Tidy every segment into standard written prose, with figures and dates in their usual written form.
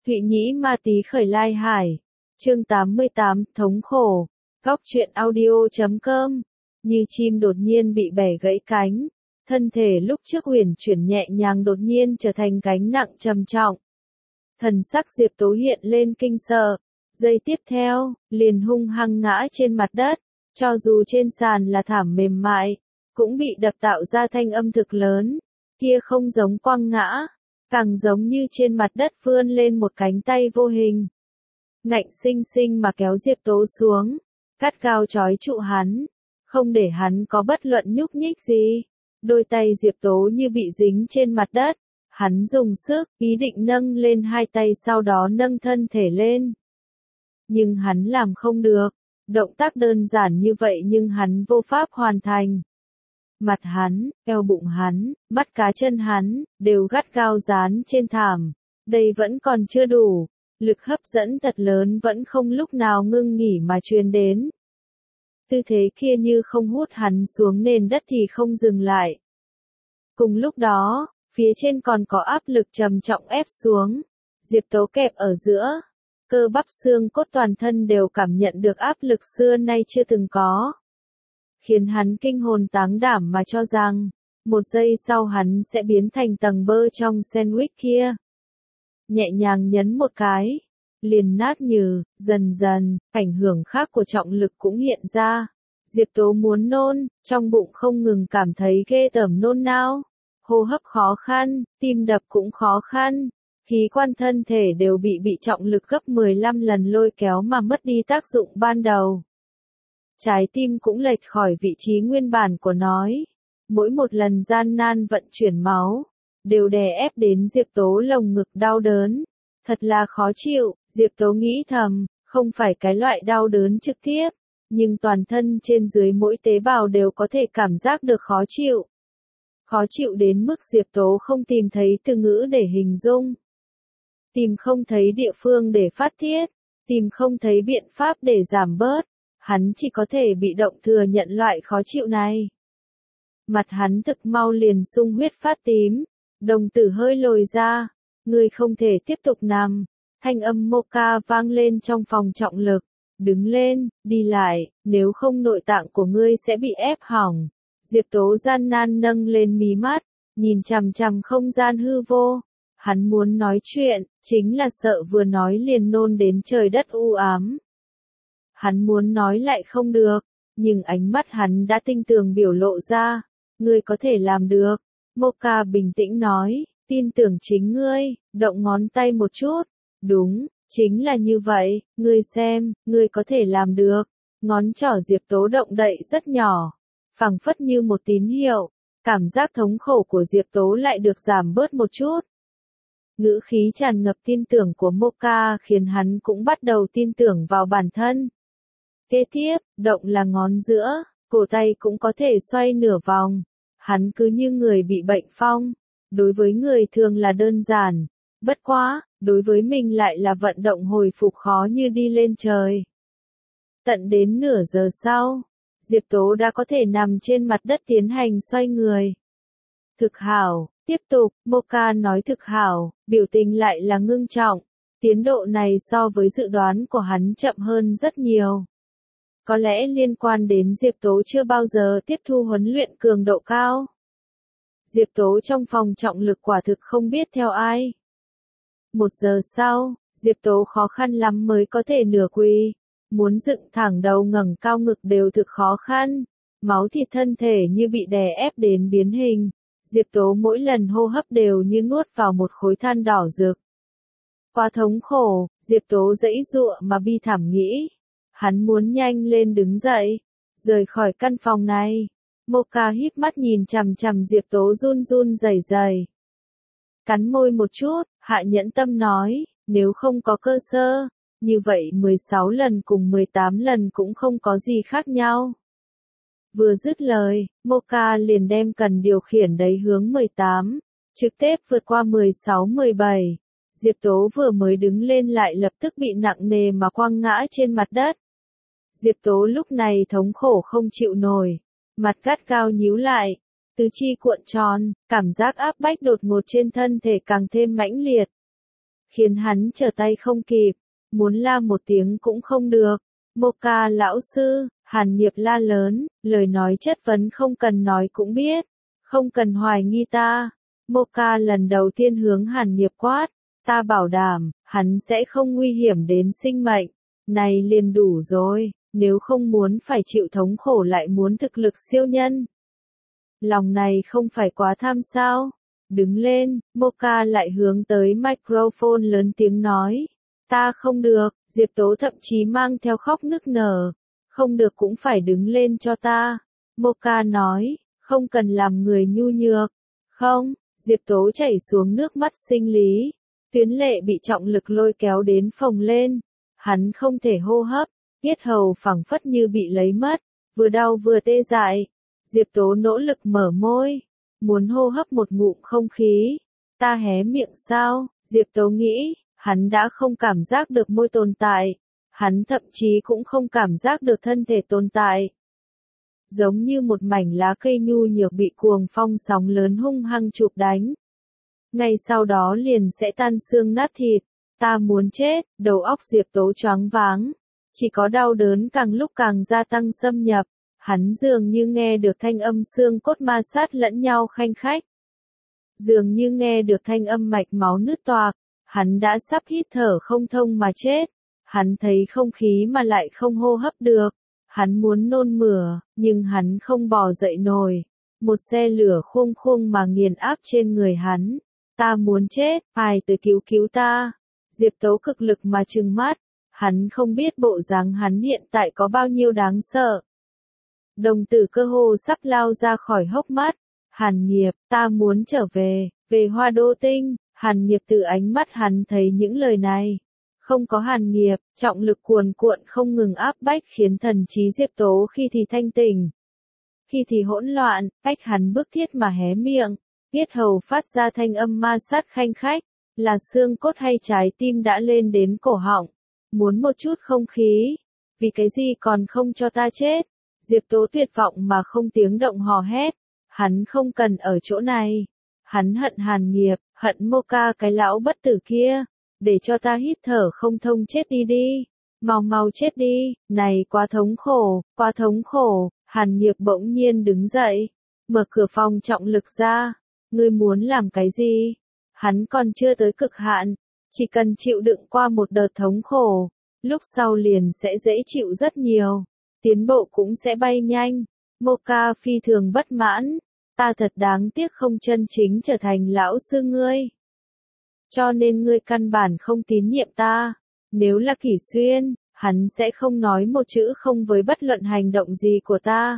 Thụy Nhĩ Ma Tí Khởi Lai Hải. Chương 88, thống khổ. Góc truyện audio.com. Như chim đột nhiên bị bẻ gãy cánh, thân thể lúc trước huyền chuyển nhẹ nhàng đột nhiên trở thành gánh nặng trầm trọng. Thần sắc Diệp Tố hiện lên kinh sợ, giây tiếp theo, liền hung hăng ngã trên mặt đất, cho dù trên sàn là thảm mềm mại, cũng bị đập tạo ra thanh âm thực lớn, kia không giống quăng ngã, càng giống như trên mặt đất vươn lên một cánh tay vô hình. Ngạnh sinh sinh mà kéo Diệp Tố xuống, gắt gao trói trụ hắn, không để hắn có bất luận nhúc nhích gì. Đôi tay Diệp Tố như bị dính trên mặt đất, hắn dùng sức, ý định nâng lên hai tay sau đó nâng thân thể lên. Nhưng hắn làm không được, động tác đơn giản như vậy nhưng hắn vô pháp hoàn thành. Mặt hắn, eo bụng hắn, mắt cá chân hắn, đều gắt gao dán trên thảm. Đây vẫn còn chưa đủ, lực hấp dẫn thật lớn vẫn không lúc nào ngưng nghỉ mà truyền đến. Tư thế kia như không hút hắn xuống nền đất thì không dừng lại. Cùng lúc đó, phía trên còn có áp lực trầm trọng ép xuống. Diệp Tố kẹp ở giữa, cơ bắp xương cốt toàn thân đều cảm nhận được áp lực xưa nay chưa từng có. Khiến hắn kinh hồn táng đảm mà cho rằng, một giây sau hắn sẽ biến thành tầng bơ trong sandwich kia. Nhẹ nhàng nhấn một cái, liền nát nhừ, dần dần, ảnh hưởng khác của trọng lực cũng hiện ra. Diệp Tố muốn nôn, trong bụng không ngừng cảm thấy ghê tởm nôn nao, hô hấp khó khăn, tim đập cũng khó khăn, khí quan thân thể đều bị trọng lực gấp 15 lần lôi kéo mà mất đi tác dụng ban đầu. Trái tim cũng lệch khỏi vị trí nguyên bản của nó. Mỗi một lần gian nan vận chuyển máu, đều đè ép đến Diệp Tố lồng ngực đau đớn. Thật là khó chịu, Diệp Tố nghĩ thầm, không phải cái loại đau đớn trực tiếp, nhưng toàn thân trên dưới mỗi tế bào đều có thể cảm giác được khó chịu. Khó chịu đến mức Diệp Tố không tìm thấy từ ngữ để hình dung. Tìm không thấy địa phương để phát tiết, tìm không thấy biện pháp để giảm bớt, hắn chỉ có thể bị động thừa nhận loại khó chịu này. Mặt hắn thực mau liền sung huyết phát tím, đồng tử hơi lồi ra, người không thể tiếp tục nằm. Thanh âm Moka vang lên trong phòng trọng lực, đứng lên, đi lại, nếu không nội tạng của ngươi sẽ bị ép hỏng. Diệp Tố gian nan nâng lên mí mắt, nhìn chằm chằm không gian hư vô. Hắn muốn nói chuyện, chính là sợ vừa nói liền nôn đến trời đất u ám. Hắn muốn nói lại không được, nhưng ánh mắt hắn đã tinh tường biểu lộ ra, ngươi có thể làm được. Moka bình tĩnh nói, tin tưởng chính ngươi, động ngón tay một chút. Đúng, chính là như vậy, ngươi xem, ngươi có thể làm được. Ngón trỏ Diệp Tố động đậy rất nhỏ, phảng phất như một tín hiệu, cảm giác thống khổ của Diệp Tố lại được giảm bớt một chút. Ngữ khí tràn ngập tin tưởng của Moka khiến hắn cũng bắt đầu tin tưởng vào bản thân. Kế tiếp, động là ngón giữa, cổ tay cũng có thể xoay nửa vòng. Hắn cứ như người bị bệnh phong. Đối với người thường là đơn giản, bất quá, đối với mình lại là vận động hồi phục khó như đi lên trời. Tận đến nửa giờ sau, Diệp Tố đã có thể nằm trên mặt đất tiến hành xoay người. Thực hảo, tiếp tục, Moka nói thực hảo, biểu tình lại là ngưng trọng. Tiến độ này so với dự đoán của hắn chậm hơn rất nhiều. Có lẽ liên quan đến Diệp Tố chưa bao giờ tiếp thu huấn luyện cường độ cao. Diệp Tố trong phòng trọng lực quả thực không biết theo ai. 1 giờ sau, Diệp Tố khó khăn lắm mới có thể nửa quỳ. Muốn dựng thẳng đầu ngẩng cao ngực đều thực khó khăn. Máu thịt thân thể như bị đè ép đến biến hình. Diệp Tố mỗi lần hô hấp đều như nuốt vào một khối than đỏ rực. Quá thống khổ, Diệp Tố giãy giụa mà bi thảm nghĩ. Hắn muốn nhanh lên đứng dậy, rời khỏi căn phòng này. Moka híp mắt nhìn chằm chằm Diệp Tố run run rẩy rẩy. Cắn môi một chút, hạ nhẫn tâm nói, nếu không có cơ sơ, như vậy 16 lần cùng 18 lần cũng không có gì khác nhau. Vừa dứt lời, Moka liền đem cần điều khiển đẩy hướng 18, trực tiếp vượt qua 16-17. Diệp Tố vừa mới đứng lên lại lập tức bị nặng nề mà quăng ngã trên mặt đất. Diệp Tố lúc này thống khổ không chịu nổi, mặt gắt gao nhíu lại, tứ chi cuộn tròn, cảm giác áp bách đột ngột trên thân thể càng thêm mãnh liệt. khiến hắn trở tay không kịp, muốn la một tiếng cũng không được. Moka lão sư, Hàn Nghiệp la lớn, lời nói chất vấn không cần nói cũng biết, không cần hoài nghi ta. Moka lần đầu tiên hướng Hàn Nghiệp quát, ta bảo đảm, hắn sẽ không nguy hiểm đến sinh mệnh, này liền đủ rồi, nếu không muốn phải chịu thống khổ lại muốn thực lực siêu nhân. Lòng này không phải quá tham sao? Đứng lên, Moka lại hướng tới microphone lớn tiếng nói. Ta không được, Diệp Tố thậm chí mang theo khóc nức nở. Không được cũng phải đứng lên cho ta. Moka nói, không cần làm người nhu nhược. Không, Diệp Tố chảy xuống nước mắt sinh lý. Tuyến lệ bị trọng lực lôi kéo đến phồng lên. Hắn không thể hô hấp, yết hầu phẳng phất như bị lấy mất, vừa đau vừa tê dại. Diệp Tố nỗ lực mở môi, muốn hô hấp một ngụm không khí. Ta hé miệng sao? Diệp Tố nghĩ, hắn đã không cảm giác được môi tồn tại, hắn thậm chí cũng không cảm giác được thân thể tồn tại. Giống như một mảnh lá cây nhu nhược bị cuồng phong sóng lớn hung hăng chụp đánh. Ngay sau đó liền sẽ tan xương nát thịt. Ta muốn chết, đầu óc Diệp Tố choáng váng. Chỉ có đau đớn càng lúc càng gia tăng xâm nhập. Hắn dường như nghe được thanh âm xương cốt ma sát lẫn nhau khanh khách. Dường như nghe được thanh âm mạch máu nứt toạc. Hắn đã sắp hít thở không thông mà chết. Hắn thấy không khí mà lại không hô hấp được. Hắn muốn nôn mửa, nhưng hắn không bò dậy nổi. Một xe lửa khung khung mà nghiền áp trên người hắn. Ta muốn chết, ai tới cứu cứu ta. Diệp Tố cực lực mà trừng mắt. Hắn không biết bộ dáng hắn hiện tại có bao nhiêu đáng sợ. Đồng tử cơ hồ sắp lao ra khỏi hốc mắt. Hàn Nghiệp, ta muốn trở về, về Hoa Đô Tinh. Hàn Nghiệp từ ánh mắt hắn thấy những lời này. Không có Hàn Nghiệp, trọng lực cuồn cuộn không ngừng áp bách khiến thần trí Diệp Tố khi thì thanh tỉnh. Khi thì hỗn loạn, cách hắn bức thiết mà hé miệng. Yết hầu phát ra thanh âm ma sát khanh khách. Là xương cốt hay trái tim đã lên đến cổ họng. Muốn một chút không khí. Vì cái gì còn không cho ta chết? Diệp Tố tuyệt vọng mà không tiếng động hò hét. Hắn không cần ở chỗ này. Hắn hận Hàn Nghiệp, hận Moka cái lão bất tử kia. Để cho ta hít thở không thông chết đi đi. Mau mau chết đi, này quá thống khổ, quá thống khổ. Hàn Nghiệp bỗng nhiên đứng dậy. Mở cửa phòng trọng lực ra. Ngươi muốn làm cái gì? Hắn còn chưa tới cực hạn. Chỉ cần chịu đựng qua một đợt thống khổ. Lúc sau liền sẽ dễ chịu rất nhiều. Tiến bộ cũng sẽ bay nhanh. Moka phi thường bất mãn. Ta thật đáng tiếc không chân chính trở thành lão sư ngươi. Cho nên ngươi căn bản không tín nhiệm ta. Nếu là Kỷ Xuyên, hắn sẽ không nói một chữ không với bất luận hành động gì của ta.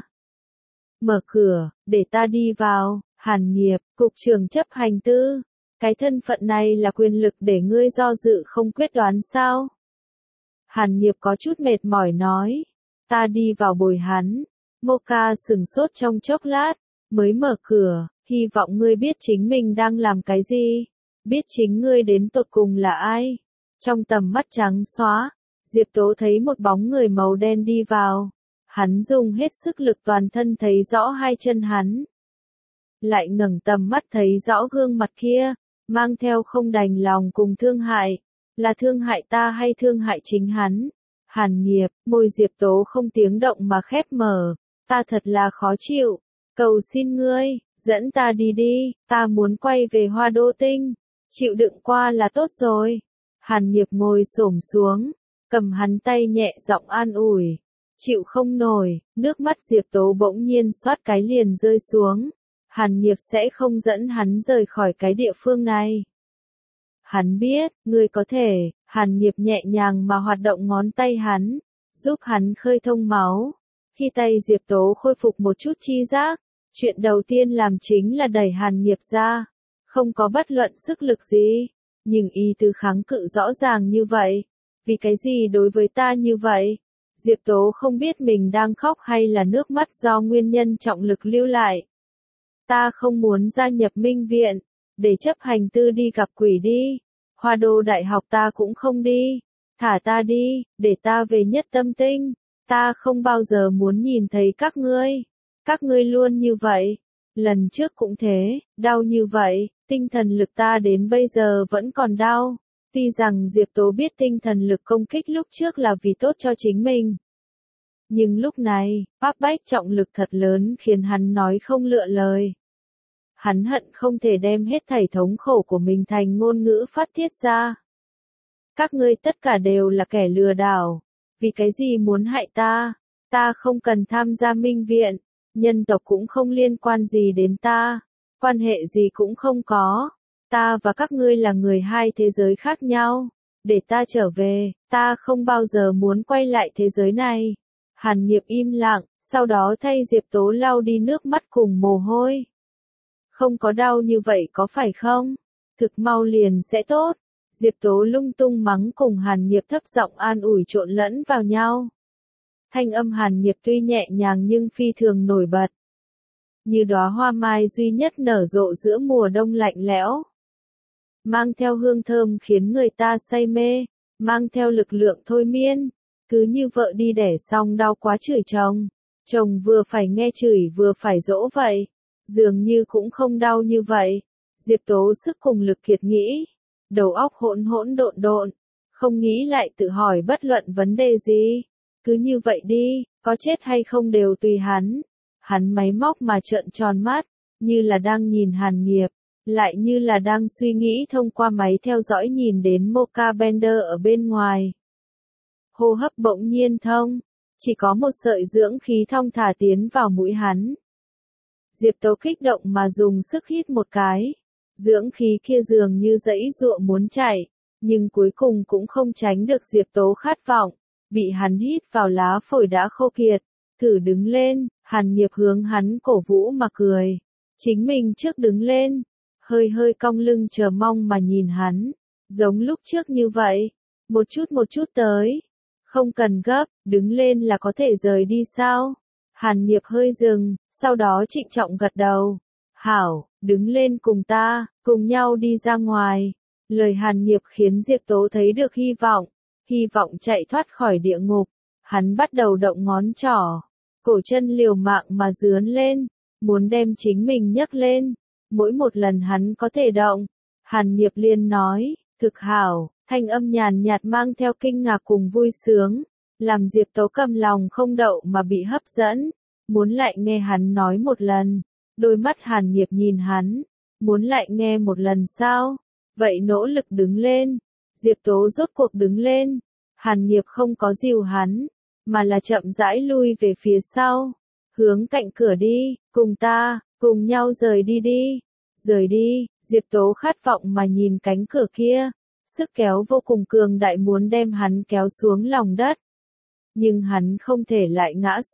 Mở cửa, để ta đi vào. Hàn Nghiệp, cục trưởng chấp hành tư. Cái thân phận này là quyền lực để ngươi do dự không quyết đoán sao? Hàn Nghiệp có chút mệt mỏi nói. Ta đi vào bồi hắn. Moka sửng sốt trong chốc lát, mới mở cửa, hy vọng ngươi biết chính mình đang làm cái gì. Biết chính ngươi đến tột cùng là ai. Trong tầm mắt trắng xóa, Diệp Tố thấy một bóng người màu đen đi vào. Hắn dùng hết sức lực toàn thân thấy rõ hai chân hắn. Lại ngẩng tầm mắt thấy rõ gương mặt kia, mang theo không đành lòng cùng thương hại. Là thương hại ta hay thương hại chính hắn? Hàn Nghiệp, môi Diệp Tố không tiếng động mà khép mở. Ta thật là khó chịu. Cầu xin ngươi, dẫn ta đi đi, ta muốn quay về Hoa Đô Tinh. Chịu đựng qua là tốt rồi. Hàn Nghiệp ngồi xổm xuống, cầm hắn tay nhẹ giọng an ủi. Chịu không nổi, nước mắt Diệp Tố bỗng nhiên xoát cái liền rơi xuống. Hàn Nghiệp sẽ không dẫn hắn rời khỏi cái địa phương này. Hắn biết, ngươi có thể. Hàn Nghiệp nhẹ nhàng mà hoạt động ngón tay hắn, giúp hắn khơi thông máu. Khi tay Diệp Tố khôi phục một chút chi giác, chuyện đầu tiên làm chính là đẩy Hàn Nghiệp ra. Không có bất luận sức lực gì, nhưng ý tứ kháng cự rõ ràng như vậy. Vì cái gì đối với ta như vậy? Diệp Tố không biết mình đang khóc hay là nước mắt do nguyên nhân trọng lực lưu lại. Ta không muốn gia nhập Minh Viện, để chấp hành tư đi gặp quỷ đi. Hoa Đô Đại học ta cũng không đi. Thả ta đi, để ta về Nhất Tâm Tinh. Ta không bao giờ muốn nhìn thấy các ngươi. Các ngươi luôn như vậy. Lần trước cũng thế, đau như vậy, tinh thần lực ta đến bây giờ vẫn còn đau. Tuy rằng Diệp Tố biết tinh thần lực công kích lúc trước là vì tốt cho chính mình. Nhưng lúc này, áp bách trọng lực thật lớn khiến hắn nói không lựa lời. Hắn hận không thể đem hết thảy thống khổ của mình thành ngôn ngữ phát tiết ra. Các ngươi tất cả đều là kẻ lừa đảo. Vì cái gì muốn hại ta? Ta không cần tham gia minh viện. Nhân tộc cũng không liên quan gì đến ta. Quan hệ gì cũng không có. Ta và các ngươi là người hai thế giới khác nhau. Để ta trở về, ta không bao giờ muốn quay lại thế giới này. Hàn Nghiệp im lặng, sau đó thay Diệp Tố lau đi nước mắt cùng mồ hôi. Không có đau như vậy có phải không? Thực mau liền sẽ tốt. Diệp Tố lung tung mắng cùng Hàn Nghiệp thấp giọng an ủi trộn lẫn vào nhau. Thanh âm Hàn Nghiệp tuy nhẹ nhàng nhưng phi thường nổi bật. Như đóa hoa mai duy nhất nở rộ giữa mùa đông lạnh lẽo. Mang theo hương thơm khiến người ta say mê, mang theo lực lượng thôi miên. Cứ như vợ đi đẻ xong đau quá chửi chồng. Chồng vừa phải nghe chửi vừa phải dỗ vậy. Dường như cũng không đau như vậy. Diệp Tố sức cùng lực kiệt nghĩ. Đầu óc hỗn hỗn độn độn. Không nghĩ lại tự hỏi bất luận vấn đề gì. Cứ như vậy đi, có chết hay không đều tùy hắn. Hắn máy móc mà trợn tròn mắt, như là đang nhìn Hàn Nghiệp, lại như là đang suy nghĩ thông qua máy theo dõi nhìn đến Mocha Bender ở bên ngoài. Hô hấp bỗng nhiên thông, chỉ có một sợi dưỡng khí thong thả tiến vào mũi hắn. Diệp Tố kích động mà dùng sức hít một cái. Dưỡng khí kia dường như giãy giụa muốn chạy, nhưng cuối cùng cũng không tránh được Diệp Tố khát vọng. Bị hắn hít vào lá phổi đã khô kiệt. Thử đứng lên, Hàn Nghiệp hướng hắn cổ vũ mà cười. Chính mình trước đứng lên, hơi hơi cong lưng chờ mong mà nhìn hắn. Giống lúc trước như vậy, một chút tới. Không cần gấp, đứng lên là có thể rời đi sao? Hàn Nghiệp hơi dừng, sau đó trịnh trọng gật đầu. Hảo, đứng lên cùng ta, cùng nhau đi ra ngoài. Lời Hàn Nghiệp khiến Diệp Tố thấy được hy vọng chạy thoát khỏi địa ngục. Hắn bắt đầu động ngón trỏ, cổ chân liều mạng mà dướn lên, muốn đem chính mình nhấc lên. Mỗi một lần hắn có thể động, Hàn Nghiệp liền nói, thực hảo, thanh âm nhàn nhạt mang theo kinh ngạc cùng vui sướng, làm Diệp Tố cầm lòng không đậu mà bị hấp dẫn, muốn lại nghe hắn nói một lần. Đôi mắt Hàn Nghiệp nhìn hắn, muốn lại nghe một lần sao? Vậy nỗ lực đứng lên. Diệp Tố rốt cuộc đứng lên. Hàn Nghiệp không có dìu hắn, mà là chậm rãi lui về phía sau, hướng cạnh cửa đi, cùng ta, cùng nhau rời đi đi. Rời đi, Diệp Tố khát vọng mà nhìn cánh cửa kia, sức kéo vô cùng cường đại muốn đem hắn kéo xuống lòng đất. Nhưng hắn không thể lại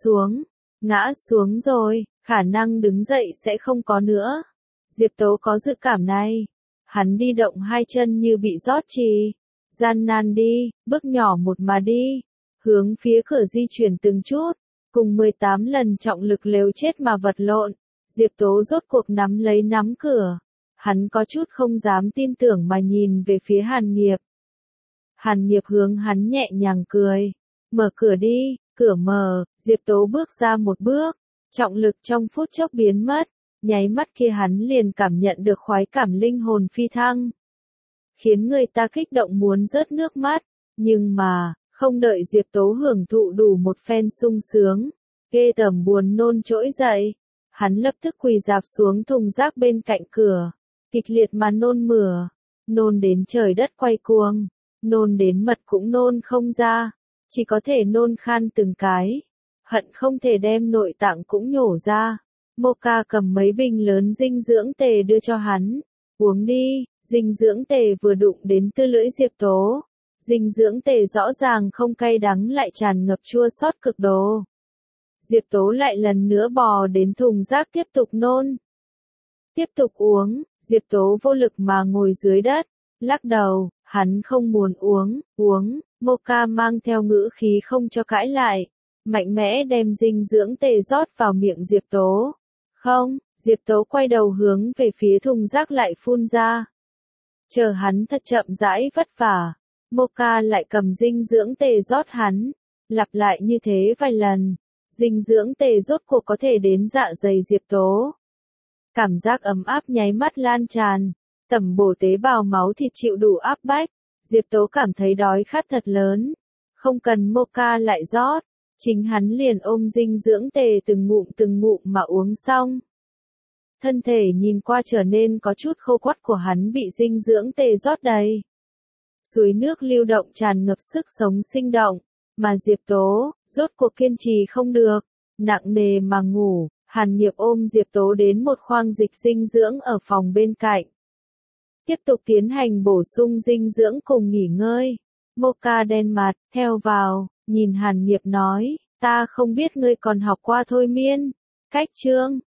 ngã xuống rồi, khả năng đứng dậy sẽ không có nữa. Diệp Tố có dự cảm này. Hắn đi động hai chân như bị rót trì. Gian nan đi, bước nhỏ một mà đi. Hướng phía cửa di chuyển từng chút. Cùng 18 lần trọng lực lều chết mà vật lộn. Diệp Tố rốt cuộc nắm lấy nắm cửa. Hắn có chút không dám tin tưởng mà nhìn về phía Hàn Nghiệp. Hàn Nghiệp hướng hắn nhẹ nhàng cười. Mở cửa đi, cửa mở, Diệp Tố bước ra một bước. Trọng lực trong phút chốc biến mất. Nháy mắt kia hắn liền cảm nhận được khoái cảm linh hồn phi thăng. Khiến người ta kích động muốn rớt nước mắt. Nhưng mà, không đợi Diệp Tố hưởng thụ đủ một phen sung sướng. Ghê tởm buồn nôn trỗi dậy. Hắn lập tức quỳ rạp xuống thùng rác bên cạnh cửa. Kịch liệt mà nôn mửa. Nôn đến trời đất quay cuồng. Nôn đến mật cũng nôn không ra. Chỉ có thể nôn khan từng cái. Hận không thể đem nội tạng cũng nhổ ra. Mocha cầm mấy bình lớn dinh dưỡng tề đưa cho hắn. Uống đi, dinh dưỡng tề vừa đụng đến tư lưỡi Diệp Tố. Dinh dưỡng tề rõ ràng không cay đắng lại tràn ngập chua xót cực độ. Diệp Tố lại lần nữa bò đến thùng rác tiếp tục nôn. Tiếp tục uống, Diệp Tố vô lực mà ngồi dưới đất. Lắc đầu, hắn không muốn uống. Mocha mang theo ngữ khí không cho cãi lại. Mạnh mẽ đem dinh dưỡng tề rót vào miệng Diệp Tố. Không, Diệp Tố quay đầu hướng về phía thùng rác lại phun ra. Chờ hắn thật chậm rãi vất vả. Mocha lại cầm dinh dưỡng tề rót hắn. Lặp lại như thế vài lần. Dinh dưỡng tề rốt cuộc có thể đến dạ dày Diệp Tố. Cảm giác ấm áp nháy mắt lan tràn. Tẩm bổ tế bào máu thịt chịu đủ áp bách. Diệp Tố cảm thấy đói khát thật lớn, không cần mocha lại rót, chính hắn liền ôm dinh dưỡng tề từng ngụm mà uống xong. Thân thể nhìn qua trở nên có chút khô quắt của hắn bị dinh dưỡng tề rót đầy. Suối nước lưu động tràn ngập sức sống sinh động, mà Diệp Tố, rốt cuộc kiên trì không được, nặng nề mà ngủ. Hàn Nghiệp ôm Diệp Tố đến một khoang dịch dinh dưỡng ở phòng bên cạnh. Tiếp tục tiến hành bổ sung dinh dưỡng cùng nghỉ ngơi. Mocha đen mặt, theo vào, nhìn Hàn Nghiệp nói, ta không biết ngươi còn học qua thôi miên. Cách chương.